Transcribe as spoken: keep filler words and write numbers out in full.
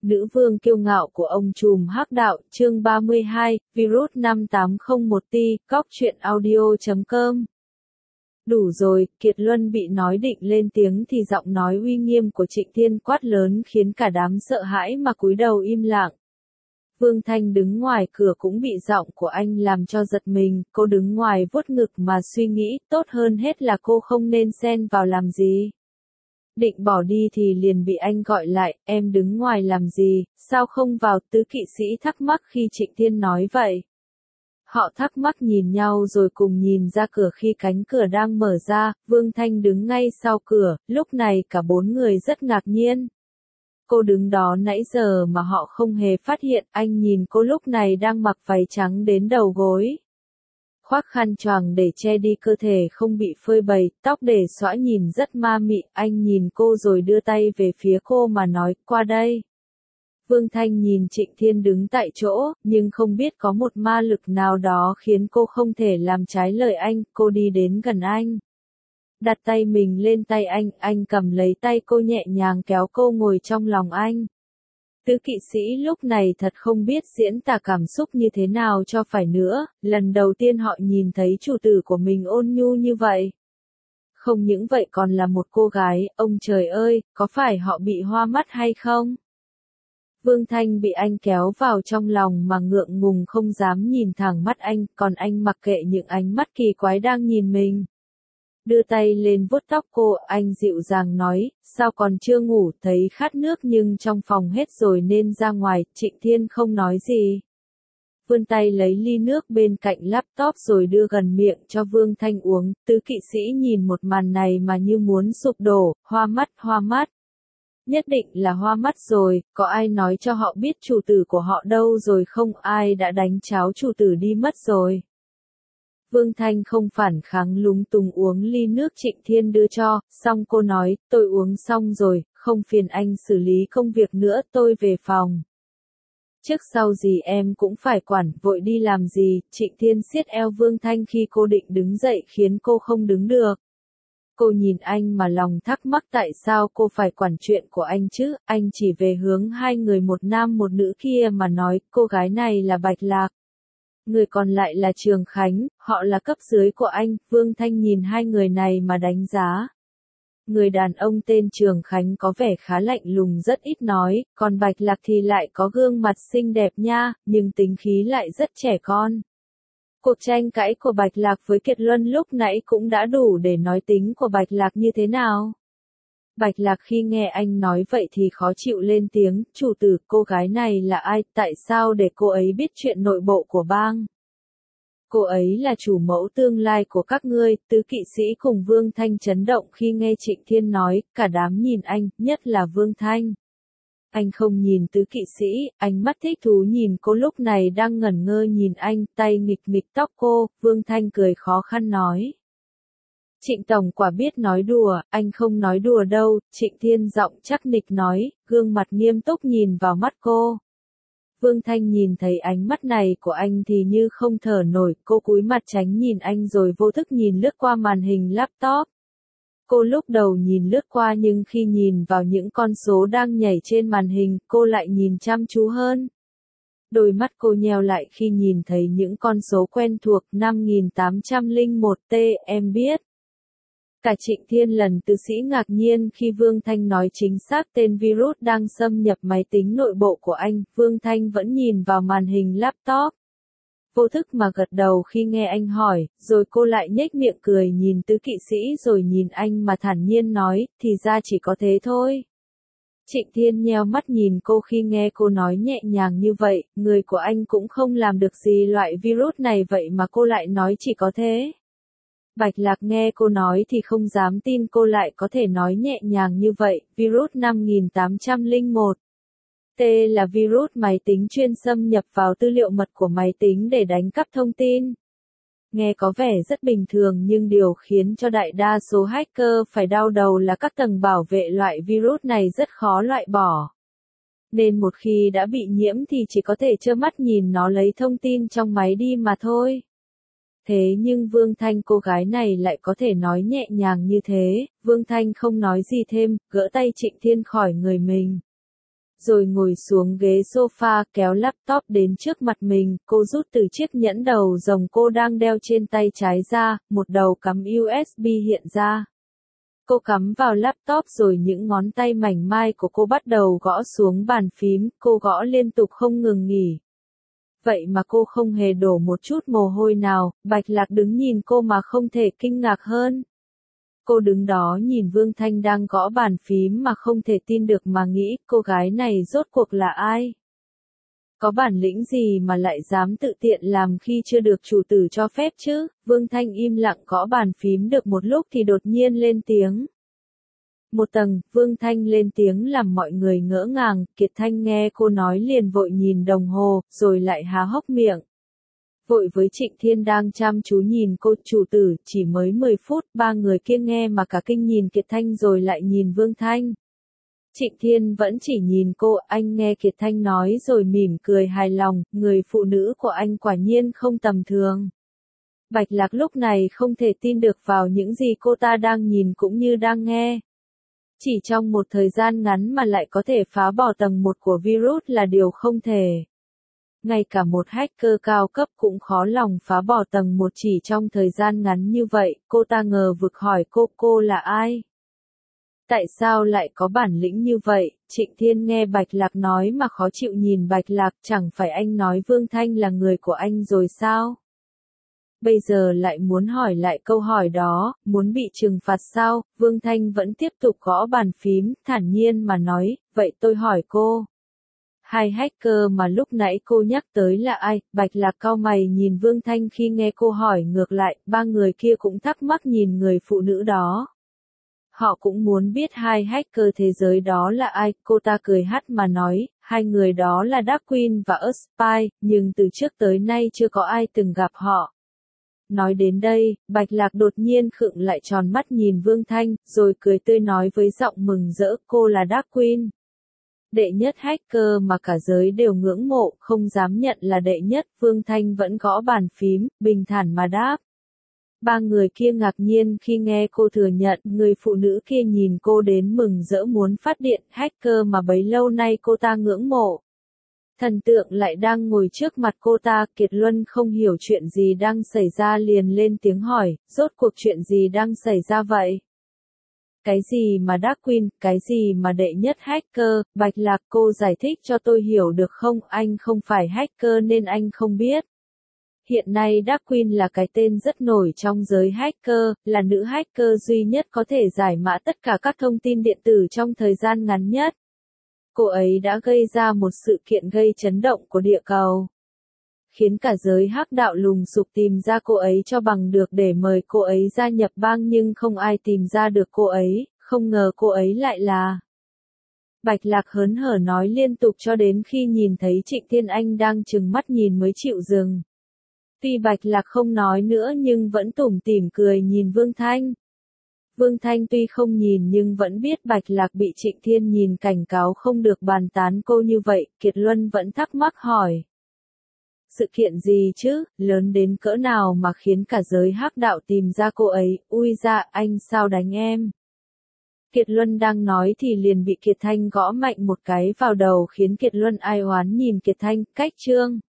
nữ vương kiêu ngạo của ông trùm hắc đạo, chương ba mươi hai, virus năm tám không một T, cóc truyện audio chấm com. Đủ rồi, Kiệt Luân bị nói định lên tiếng thì giọng nói uy nghiêm của Trịnh Thiên quát lớn khiến cả đám sợ hãi mà cúi đầu im lặng. Vương Thanh đứng ngoài cửa cũng bị giọng của anh làm cho giật mình, cô đứng ngoài vuốt ngực mà suy nghĩ, tốt hơn hết là cô không nên xen vào làm gì. Định bỏ đi thì liền bị anh gọi lại, em đứng ngoài làm gì, sao không vào, tứ kỵ sĩ thắc mắc khi Trịnh Thiên nói vậy. Họ thắc mắc nhìn nhau rồi cùng nhìn ra cửa khi cánh cửa đang mở ra, Vương Thanh đứng ngay sau cửa, lúc này cả bốn người rất ngạc nhiên. Cô đứng đó nãy giờ mà họ không hề phát hiện, anh nhìn cô lúc này đang mặc váy trắng đến đầu gối. Khoác khăn choàng để che đi cơ thể không bị phơi bày, tóc để xõa nhìn rất ma mị, anh nhìn cô rồi đưa tay về phía cô mà nói, qua đây. Vương Thanh nhìn Trịnh Thiên đứng tại chỗ, nhưng không biết có một ma lực nào đó khiến cô không thể làm trái lời anh, cô đi đến gần anh. Đặt tay mình lên tay anh, anh cầm lấy tay cô nhẹ nhàng kéo cô ngồi trong lòng anh. Tứ kỵ sĩ lúc này thật không biết diễn tả cảm xúc như thế nào cho phải nữa, lần đầu tiên họ nhìn thấy chủ tử của mình ôn nhu như vậy. Không những vậy còn là một cô gái, ông trời ơi, có phải họ bị hoa mắt hay không? Vương Thanh bị anh kéo vào trong lòng mà ngượng ngùng không dám nhìn thẳng mắt anh, còn anh mặc kệ những ánh mắt kỳ quái đang nhìn mình. Đưa tay lên vuốt tóc cô, anh dịu dàng nói, sao còn chưa ngủ, thấy khát nước nhưng trong phòng hết rồi nên ra ngoài, Trịnh Thiên không nói gì. Vươn tay lấy ly nước bên cạnh laptop rồi đưa gần miệng cho Vương Thanh uống, tứ kỵ sĩ nhìn một màn này mà như muốn sụp đổ, hoa mắt, hoa mắt. Nhất định là hoa mắt rồi, có ai nói cho họ biết chủ tử của họ đâu rồi không, ai đã đánh cháo chủ tử đi mất rồi. Vương Thanh không phản kháng lúng túng uống ly nước Trịnh Thiên đưa cho, xong cô nói, tôi uống xong rồi, không phiền anh xử lý công việc nữa, tôi về phòng. Trước sau gì em cũng phải quản, vội đi làm gì, Trịnh Thiên siết eo Vương Thanh khi cô định đứng dậy khiến cô không đứng được. Cô nhìn anh mà lòng thắc mắc tại sao cô phải quản chuyện của anh chứ, anh chỉ về hướng hai người một nam một nữ kia mà nói, cô gái này là Bạch Lạc. Người còn lại là Trường Khánh, họ là cấp dưới của anh, Vương Thanh nhìn hai người này mà đánh giá. Người đàn ông tên Trường Khánh có vẻ khá lạnh lùng rất ít nói, còn Bạch Lạc thì lại có gương mặt xinh đẹp nha, nhưng tính khí lại rất trẻ con. Cuộc tranh cãi của Bạch Lạc với Kiệt Luân lúc nãy cũng đã đủ để nói tính của Bạch Lạc như thế nào. Bạch Lạc khi nghe anh nói vậy thì khó chịu lên tiếng, chủ tử, cô gái này là ai, tại sao để cô ấy biết chuyện nội bộ của bang? Cô ấy là chủ mẫu tương lai của các ngươi, tứ kỵ sĩ cùng Vương Thanh chấn động khi nghe Trịnh Thiên nói, cả đám nhìn anh, nhất là Vương Thanh. Anh không nhìn tứ kỵ sĩ, ánh mắt thích thú nhìn cô lúc này đang ngẩn ngơ nhìn anh, tay nghịch nghịch tóc cô, Vương Thanh cười khó khăn nói. Trịnh Tổng quả biết nói đùa, anh không nói đùa đâu, Trịnh Thiên giọng chắc nịch nói, gương mặt nghiêm túc nhìn vào mắt cô. Vương Thanh nhìn thấy ánh mắt này của anh thì như không thở nổi, cô cúi mặt tránh nhìn anh rồi vô thức nhìn lướt qua màn hình laptop. Cô lúc đầu nhìn lướt qua nhưng khi nhìn vào những con số đang nhảy trên màn hình, cô lại nhìn chăm chú hơn. Đôi mắt cô nheo lại khi nhìn thấy những con số quen thuộc năm nghìn tám trăm lẻ một T, em biết. Cả Trịnh Thiên lần tứ sĩ ngạc nhiên khi Vương Thanh nói chính xác tên virus đang xâm nhập máy tính nội bộ của anh, Vương Thanh vẫn nhìn vào màn hình laptop. Vô thức mà gật đầu khi nghe anh hỏi, rồi cô lại nhếch miệng cười nhìn tứ kỵ sĩ rồi nhìn anh mà thản nhiên nói, thì ra chỉ có thế thôi. Trịnh Thiên nheo mắt nhìn cô khi nghe cô nói nhẹ nhàng như vậy, người của anh cũng không làm được gì loại virus này vậy mà cô lại nói chỉ có thế. Bạch Lạc nghe cô nói thì không dám tin cô lại có thể nói nhẹ nhàng như vậy, virus năm nghìn tám trăm lẻ một. T là virus máy tính chuyên xâm nhập vào tư liệu mật của máy tính để đánh cắp thông tin. Nghe có vẻ rất bình thường nhưng điều khiến cho đại đa số hacker phải đau đầu là các tầng bảo vệ loại virus này rất khó loại bỏ. Nên một khi đã bị nhiễm thì chỉ có thể trơ mắt nhìn nó lấy thông tin trong máy đi mà thôi. Thế nhưng Vương Thanh cô gái này lại có thể nói nhẹ nhàng như thế, Vương Thanh không nói gì thêm, gỡ tay Trịnh Thiên khỏi người mình. rồi ngồi xuống ghế sofa kéo laptop đến trước mặt mình, cô rút từ chiếc nhẫn đầu rồng cô đang đeo trên tay trái ra, một đầu cắm u ét bê hiện ra. Cô cắm vào laptop rồi những ngón tay mảnh mai của cô bắt đầu gõ xuống bàn phím, cô gõ liên tục không ngừng nghỉ. Vậy mà cô không hề đổ một chút mồ hôi nào, Bạch Lạc đứng nhìn cô mà không thể kinh ngạc hơn. Cô đứng đó nhìn Vương Thanh đang gõ bàn phím mà không thể tin được mà nghĩ cô gái này rốt cuộc là ai? Có bản lĩnh gì mà lại dám tự tiện làm khi chưa được chủ tử cho phép chứ? Vương Thanh im lặng gõ bàn phím được một lúc thì đột nhiên lên tiếng. Một tầng, Vương Thanh lên tiếng làm mọi người ngỡ ngàng, Kiệt Thanh nghe cô nói liền vội nhìn đồng hồ, rồi lại há hốc miệng. Vội với Trịnh Thiên đang chăm chú nhìn cô, chủ tử, chỉ mới mười phút, ba người kia nghe mà cả kinh nhìn Kiệt Thanh rồi lại nhìn Vương Thanh. Trịnh Thiên vẫn chỉ nhìn cô, anh nghe Kiệt Thanh nói rồi mỉm cười hài lòng, người phụ nữ của anh quả nhiên không tầm thường. Bạch Lạc lúc này không thể tin được vào những gì cô ta đang nhìn cũng như đang nghe. Chỉ trong một thời gian ngắn mà lại có thể phá bỏ tầng một của virus là điều không thể. Ngay cả một hacker cao cấp cũng khó lòng phá bỏ tầng một chỉ trong thời gian ngắn như vậy, cô ta ngờ vực hỏi cô, cô là ai? Tại sao lại có bản lĩnh như vậy? Trịnh Thiên nghe Bạch Lạc nói mà khó chịu nhìn Bạch Lạc, chẳng phải anh nói Vương Thanh là người của anh rồi sao? Bây giờ lại muốn hỏi lại câu hỏi đó, muốn bị trừng phạt sao? Vương Thanh vẫn tiếp tục gõ bàn phím, thản nhiên mà nói, vậy tôi hỏi cô. Hai hacker mà lúc nãy cô nhắc tới là ai? Bạch Lạc cau mày nhìn Vương Thanh khi nghe cô hỏi ngược lại, ba người kia cũng thắc mắc nhìn người phụ nữ đó. Họ cũng muốn biết hai hacker thế giới đó là ai, cô ta cười hắt mà nói, hai người đó là Dark Queen và Earth Spy, nhưng từ trước tới nay chưa có ai từng gặp họ. Nói đến đây, Bạch Lạc đột nhiên khựng lại tròn mắt nhìn Vương Thanh, rồi cười tươi nói với giọng mừng rỡ, cô là Dark Queen. Đệ nhất hacker mà cả giới đều ngưỡng mộ, không dám nhận là đệ nhất, Vương Thanh vẫn gõ bàn phím, bình thản mà đáp. Ba người kia ngạc nhiên khi nghe cô thừa nhận, người phụ nữ kia nhìn cô đến mừng rỡ muốn phát điện, hacker mà bấy lâu nay cô ta ngưỡng mộ. Thần tượng lại đang ngồi trước mặt cô ta, Kiệt Luân không hiểu chuyện gì đang xảy ra liền lên tiếng hỏi, rốt cuộc chuyện gì đang xảy ra vậy? Cái gì mà Dark Queen, cái gì mà đệ nhất hacker, Bạch Lạc cô giải thích cho tôi hiểu được không, anh không phải hacker nên anh không biết. Hiện nay Dark Queen là cái tên rất nổi trong giới hacker, là nữ hacker duy nhất có thể giải mã tất cả các thông tin điện tử trong thời gian ngắn nhất. Cô ấy đã gây ra một sự kiện gây chấn động của địa cầu. Khiến cả giới hắc đạo lùng sục tìm ra cô ấy cho bằng được để mời cô ấy gia nhập bang nhưng không ai tìm ra được cô ấy, không ngờ cô ấy lại là. Bạch Lạc hớn hở nói liên tục cho đến khi nhìn thấy Trịnh Thiên Anh đang trừng mắt nhìn mới chịu dừng. Tuy Bạch Lạc không nói nữa nhưng vẫn tủm tỉm cười nhìn Vương Thanh. Vương Thanh tuy không nhìn nhưng vẫn biết Bạch Lạc bị Trịnh Thiên nhìn cảnh cáo không được bàn tán cô như vậy, Kiệt Luân vẫn thắc mắc hỏi. Sự kiện gì chứ, lớn đến cỡ nào mà khiến cả giới hắc đạo tìm ra cô ấy, ui ra, anh sao đánh em? Kiệt Luân đang nói thì liền bị Kiệt Thanh gõ mạnh một cái vào đầu khiến Kiệt Luân ai oán nhìn Kiệt Thanh, cách chương.